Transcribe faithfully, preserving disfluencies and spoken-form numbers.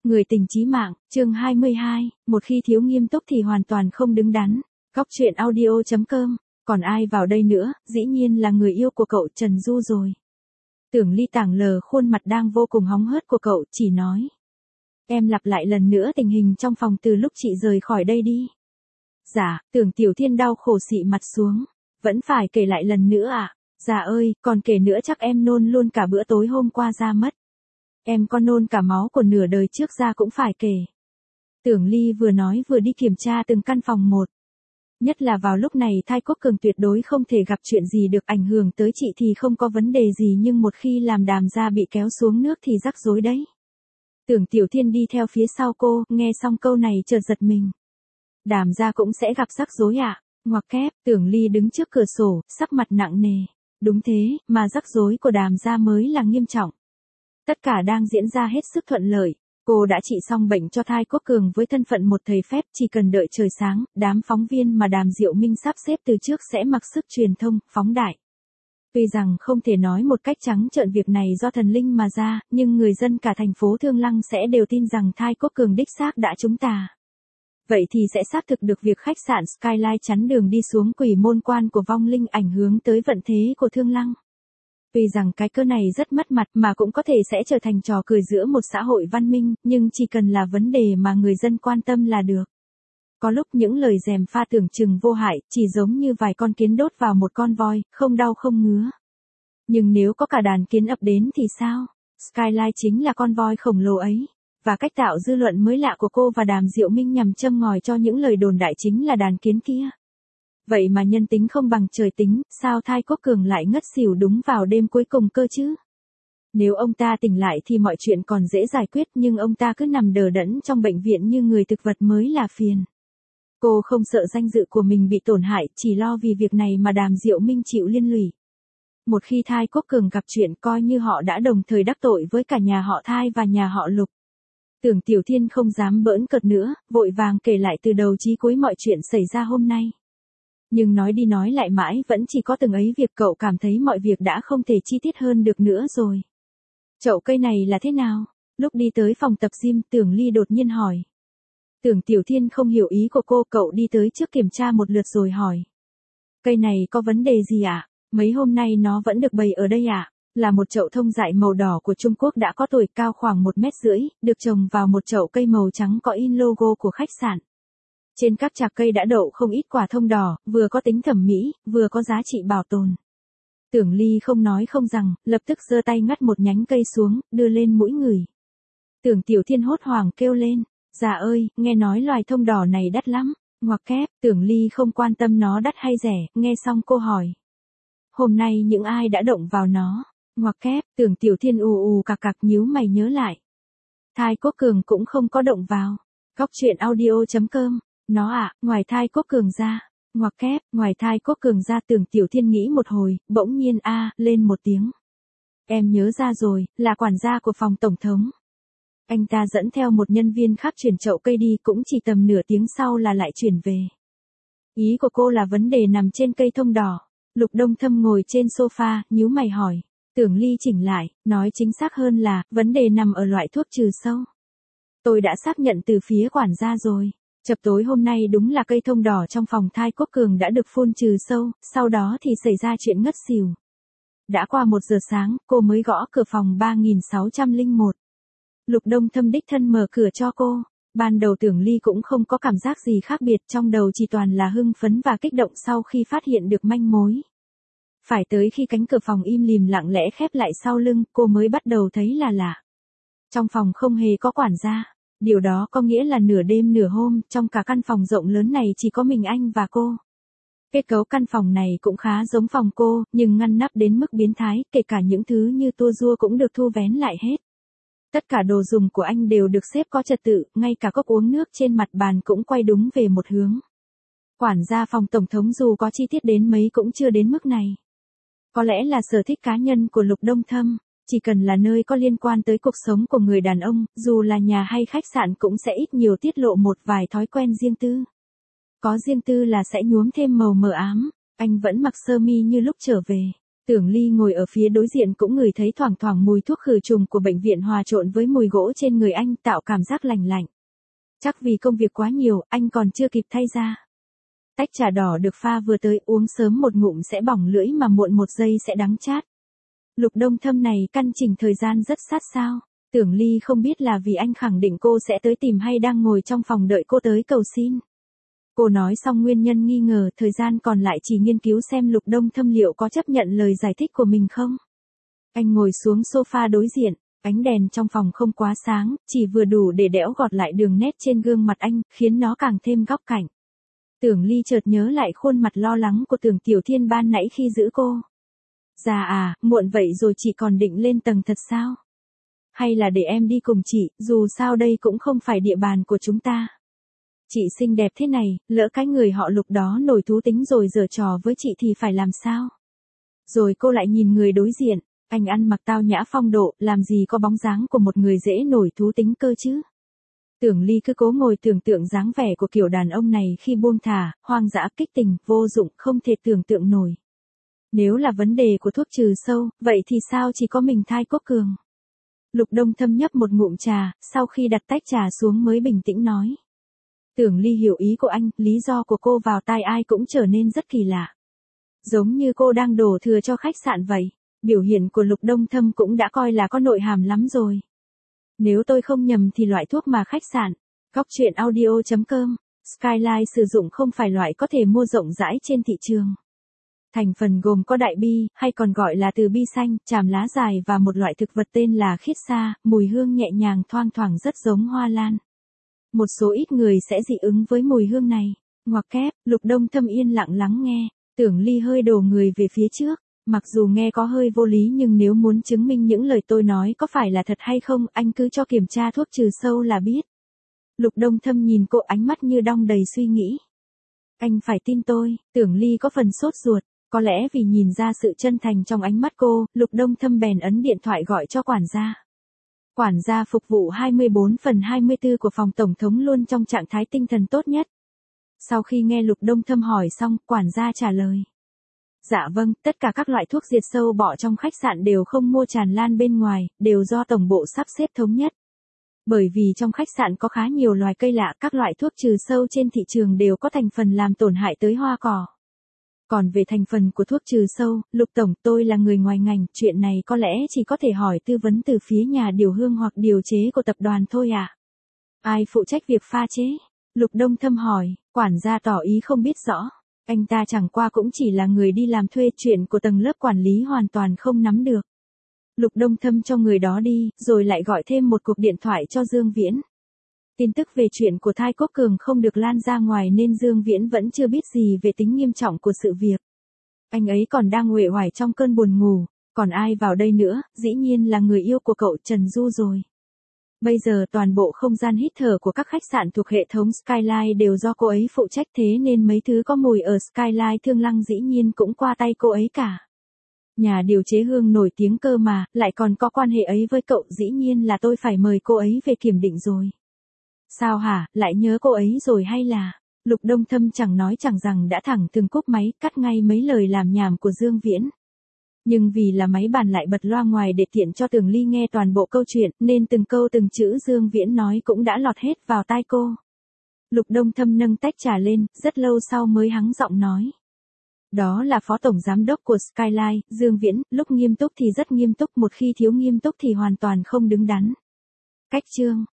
Người tình chí mạng, chương hai mươi hai, một khi thiếu nghiêm túc thì hoàn toàn không đứng đắn. Góc truyện audio chấm com, còn ai vào đây nữa, dĩ nhiên là người yêu của cậu Trần Du rồi. Tưởng Ly tảng lờ khuôn mặt đang vô cùng hóng hớt của cậu, chỉ nói. Em lặp lại lần nữa tình hình trong phòng từ lúc chị rời khỏi đây đi. Dạ, Tưởng Tiểu Thiên đau khổ xị mặt xuống. Vẫn phải kể lại lần nữa à? Dạ ơi, còn kể nữa chắc em nôn luôn cả bữa tối hôm qua ra mất. Em có nôn cả máu của nửa đời trước ra cũng phải kể. Tưởng Ly vừa nói vừa đi kiểm tra từng căn phòng một. Nhất là vào lúc này Thai Quốc Cường tuyệt đối không thể gặp chuyện gì được ảnh hưởng tới chị thì không có vấn đề gì, nhưng một khi làm Đàm gia bị kéo xuống nước thì rắc rối đấy. Tưởng Tiểu Thiên đi theo phía sau cô, nghe xong câu này chợt giật mình. Đàm gia cũng sẽ gặp rắc rối ạ? À? Ngoặc kép, Tưởng Ly đứng trước cửa sổ, sắc mặt nặng nề. Đúng thế, mà rắc rối của Đàm gia mới là nghiêm trọng. Tất cả đang diễn ra hết sức thuận lợi. Cô đã trị xong bệnh cho Thai Quốc Cường với thân phận một thầy phép, chỉ cần đợi trời sáng, đám phóng viên mà Đàm Diệu Minh sắp xếp từ trước sẽ mặc sức truyền thông, phóng đại. Tuy rằng không thể nói một cách trắng trợn việc này do thần linh mà ra, nhưng người dân cả thành phố Thương Lăng sẽ đều tin rằng Thai Quốc Cường đích xác đã trúng tà. Vậy thì sẽ xác thực được việc khách sạn Skyline chắn đường đi xuống Quỷ Môn Quan của vong linh ảnh hưởng tới vận thế của Thương Lăng. Tuy rằng cái cơ này rất mất mặt mà cũng có thể sẽ trở thành trò cười giữa một xã hội văn minh, nhưng chỉ cần là vấn đề mà người dân quan tâm là được. Có lúc những lời gièm pha tưởng chừng vô hại, chỉ giống như vài con kiến đốt vào một con voi, không đau không ngứa. Nhưng nếu có cả đàn kiến ập đến thì sao? Skyline chính là con voi khổng lồ ấy. Và cách tạo dư luận mới lạ của cô và Đàm Diệu Minh nhằm châm ngòi cho những lời đồn đại chính là đàn kiến kia. Vậy mà nhân tính không bằng trời tính, sao Thai Quốc Cường lại ngất xỉu đúng vào đêm cuối cùng cơ chứ? Nếu ông ta tỉnh lại thì mọi chuyện còn dễ giải quyết, nhưng ông ta cứ nằm đờ đẫn trong bệnh viện như người thực vật mới là phiền. Cô không sợ danh dự của mình bị tổn hại, chỉ lo vì việc này mà Đàm Diệu Minh chịu liên lụy. Một khi Thai Quốc Cường gặp chuyện coi như họ đã đồng thời đắc tội với cả nhà họ Thai và nhà họ Lục. Tưởng Tiểu Thiên không dám bỡn cợt nữa, vội vàng kể lại từ đầu chí cuối mọi chuyện xảy ra hôm nay. Nhưng nói đi nói lại mãi vẫn chỉ có từng ấy việc, cậu cảm thấy mọi việc đã không thể chi tiết hơn được nữa rồi. Chậu cây này là thế nào? Lúc đi tới phòng tập gym, Tưởng Ly đột nhiên hỏi. Tưởng Tiểu Thiên không hiểu ý của cô, cậu đi tới trước kiểm tra một lượt rồi hỏi. Cây này có vấn đề gì ạ? À? Mấy hôm nay nó vẫn được bày ở đây ạ? À? Là một chậu thông dại màu đỏ của Trung Quốc đã có tuổi, cao khoảng một mét rưỡi, được trồng vào một chậu cây màu trắng có in logo của khách sạn. Trên các chạc cây đã đậu không ít quả thông đỏ, vừa có tính thẩm mỹ, vừa có giá trị bảo tồn. Tưởng Ly không nói không rằng, lập tức giơ tay ngắt một nhánh cây xuống, đưa lên mũi người. Tưởng Tiểu Thiên hốt hoảng kêu lên, dạ ơi, nghe nói loài thông đỏ này đắt lắm. Ngoặc kép, Tưởng Ly không quan tâm nó đắt hay rẻ, nghe xong cô hỏi. Hôm nay những ai đã động vào nó? Ngoặc kép, Tưởng Tiểu Thiên ù ù cạc cạc nhíu mày nhớ lại. Thai Quốc Cường cũng không có động vào. Góc truyện audio chấm com. Nó à, ngoài Thai Quốc Cường ra. Ngoặc kép, ngoài Thai Quốc Cường ra. Tưởng Tiểu Thiên nghĩ một hồi, bỗng nhiên a à, lên một tiếng. Em nhớ ra rồi, là quản gia của phòng tổng thống. Anh ta dẫn theo một nhân viên khác chuyển chậu cây đi, cũng chỉ tầm nửa tiếng sau là lại chuyển về. Ý của cô là vấn đề nằm trên cây thông đỏ. Lục Đông Thâm ngồi trên sofa, nhíu mày hỏi. Tưởng Ly chỉnh lại, nói chính xác hơn là, vấn đề nằm ở loại thuốc trừ sâu. Tôi đã xác nhận từ phía quản gia rồi. Chập tối hôm nay đúng là cây thông đỏ trong phòng Thai Quốc Cường đã được phun trừ sâu, sau đó thì xảy ra chuyện ngất xỉu. Đã qua một giờ sáng, cô mới gõ cửa phòng ba nghìn sáu trăm lẻ một. Lục Đông Thâm đích thân mở cửa cho cô. Ban đầu Tưởng Ly cũng không có cảm giác gì khác biệt, trong đầu chỉ toàn là hưng phấn và kích động sau khi phát hiện được manh mối. Phải tới khi cánh cửa phòng im lìm lặng lẽ khép lại sau lưng, cô mới bắt đầu thấy là lạ. Trong phòng không hề có quản gia. Điều đó có nghĩa là nửa đêm nửa hôm, trong cả căn phòng rộng lớn này chỉ có mình anh và cô. Kết cấu căn phòng này cũng khá giống phòng cô, nhưng ngăn nắp đến mức biến thái, kể cả những thứ như tua rua cũng được thu vén lại hết. Tất cả đồ dùng của anh đều được xếp có trật tự, ngay cả cốc uống nước trên mặt bàn cũng quay đúng về một hướng. Quản gia phòng tổng thống dù có chi tiết đến mấy cũng chưa đến mức này. Có lẽ là sở thích cá nhân của Lục Đông Thâm. Chỉ cần là nơi có liên quan tới cuộc sống của người đàn ông, dù là nhà hay khách sạn cũng sẽ ít nhiều tiết lộ một vài thói quen riêng tư. Có riêng tư là sẽ nhuốm thêm màu mờ ám. Anh vẫn mặc sơ mi như lúc trở về. Tưởng Ly ngồi ở phía đối diện cũng ngửi thấy thoảng thoảng mùi thuốc khử trùng của bệnh viện hòa trộn với mùi gỗ trên người anh tạo cảm giác lành lạnh. Chắc vì công việc quá nhiều, anh còn chưa kịp thay ra. Tách trà đỏ được pha vừa tới, uống sớm một ngụm sẽ bỏng lưỡi mà muộn một giây sẽ đắng chát. Lục Đông Thâm này căn chỉnh thời gian rất sát sao. Tưởng Ly không biết là vì anh khẳng định cô sẽ tới tìm hay đang ngồi trong phòng đợi cô tới cầu xin. Cô nói xong nguyên nhân nghi ngờ, thời gian còn lại chỉ nghiên cứu xem Lục Đông Thâm liệu có chấp nhận lời giải thích của mình không. Anh ngồi xuống sofa đối diện, ánh đèn trong phòng không quá sáng, chỉ vừa đủ để đẽo gọt lại đường nét trên gương mặt anh, khiến nó càng thêm góc cạnh. Tưởng Ly chợt nhớ lại khuôn mặt lo lắng của Tưởng Tiểu Thiên ban nãy khi giữ cô. Già à, muộn vậy rồi chị còn định lên tầng thật sao? Hay là để em đi cùng chị, dù sao đây cũng không phải địa bàn của chúng ta. Chị xinh đẹp thế này, lỡ cái người họ Lục đó nổi thú tính rồi giở trò với chị thì phải làm sao? Rồi cô lại nhìn người đối diện, anh ăn mặc tao nhã phong độ, làm gì có bóng dáng của một người dễ nổi thú tính cơ chứ? Tưởng Ly cứ cố ngồi tưởng tượng dáng vẻ của kiểu đàn ông này khi buông thả, hoang dã kích tình, vô dụng, không thể tưởng tượng nổi. Nếu là vấn đề của thuốc trừ sâu, vậy thì sao chỉ có mình Thai Quốc Cường? Lục Đông Thâm nhấp một ngụm trà, sau khi đặt tách trà xuống mới bình tĩnh nói. Tưởng Ly hiểu ý của anh, lý do của cô vào tai ai cũng trở nên rất kỳ lạ. Giống như cô đang đổ thừa cho khách sạn vậy. Biểu hiện của Lục Đông Thâm cũng đã coi là có nội hàm lắm rồi. Nếu tôi không nhầm thì loại thuốc mà khách sạn, góc truyện audio chấm com, Skyline sử dụng không phải loại có thể mua rộng rãi trên thị trường. Thành phần gồm có đại bi, hay còn gọi là từ bi xanh, tràm lá dài và một loại thực vật tên là khiết sa, mùi hương nhẹ nhàng thoang thoảng rất giống hoa lan. Một số ít người sẽ dị ứng với mùi hương này. Ngoặc kép, Lục Đông Thâm yên lặng lắng nghe, Tưởng Ly hơi đổ người về phía trước. Mặc dù nghe có hơi vô lý nhưng nếu muốn chứng minh những lời tôi nói có phải là thật hay không, anh cứ cho kiểm tra thuốc trừ sâu là biết. Lục Đông Thâm nhìn cô ánh mắt như đong đầy suy nghĩ. Anh phải tin tôi, Tưởng Ly có phần sốt ruột, có lẽ vì nhìn ra sự chân thành trong ánh mắt cô, Lục Đông Thâm bèn ấn điện thoại gọi cho quản gia. Quản gia phục vụ hai mươi bốn phần hai mươi tư của phòng tổng thống luôn trong trạng thái tinh thần tốt nhất. Sau khi nghe Lục Đông Thâm hỏi xong, quản gia trả lời. Dạ vâng, tất cả các loại thuốc diệt sâu bọ trong khách sạn đều không mua tràn lan bên ngoài, đều do tổng bộ sắp xếp thống nhất. Bởi vì trong khách sạn có khá nhiều loài cây lạ, các loại thuốc trừ sâu trên thị trường đều có thành phần làm tổn hại tới hoa cỏ. Còn về thành phần của thuốc trừ sâu, Lục Tổng, tôi là người ngoài ngành, chuyện này có lẽ chỉ có thể hỏi tư vấn từ phía nhà điều hương hoặc điều chế của tập đoàn thôi ạ. À? Ai phụ trách việc pha chế? Lục Đông Thâm hỏi, quản gia tỏ ý không biết rõ. Anh ta chẳng qua cũng chỉ là người đi làm thuê, chuyện của tầng lớp quản lý hoàn toàn không nắm được. Lục Đông Thâm cho người đó đi, rồi lại gọi thêm một cuộc điện thoại cho Dương Viễn. Tin tức về chuyện của Thai Quốc Cường không được lan ra ngoài nên Dương Viễn vẫn chưa biết gì về tính nghiêm trọng của sự việc. Anh ấy còn đang uể oải trong cơn buồn ngủ, còn ai vào đây nữa, dĩ nhiên là người yêu của cậu Trần Du rồi. Bây giờ toàn bộ không gian hít thở của các khách sạn thuộc hệ thống Skyline đều do cô ấy phụ trách, thế nên mấy thứ có mùi ở Skyline Thương Lăng dĩ nhiên cũng qua tay cô ấy cả. Nhà điều chế hương nổi tiếng cơ mà, lại còn có quan hệ ấy với cậu, dĩ nhiên là tôi phải mời cô ấy về kiểm định rồi. Sao hả, lại nhớ cô ấy rồi hay là? Lục Đông Thâm chẳng nói chẳng rằng đã thẳng từng cúp máy, cắt ngay mấy lời làm nhảm của Dương Viễn. Nhưng vì là máy bàn lại bật loa ngoài để tiện cho Tưởng Ly nghe toàn bộ câu chuyện, nên từng câu từng chữ Dương Viễn nói cũng đã lọt hết vào tai cô. Lục Đông Thâm nâng tách trà lên, rất lâu sau mới hắng giọng nói. Đó là phó tổng giám đốc của Skyline, Dương Viễn, lúc nghiêm túc thì rất nghiêm túc, một khi thiếu nghiêm túc thì hoàn toàn không đứng đắn. Cách chương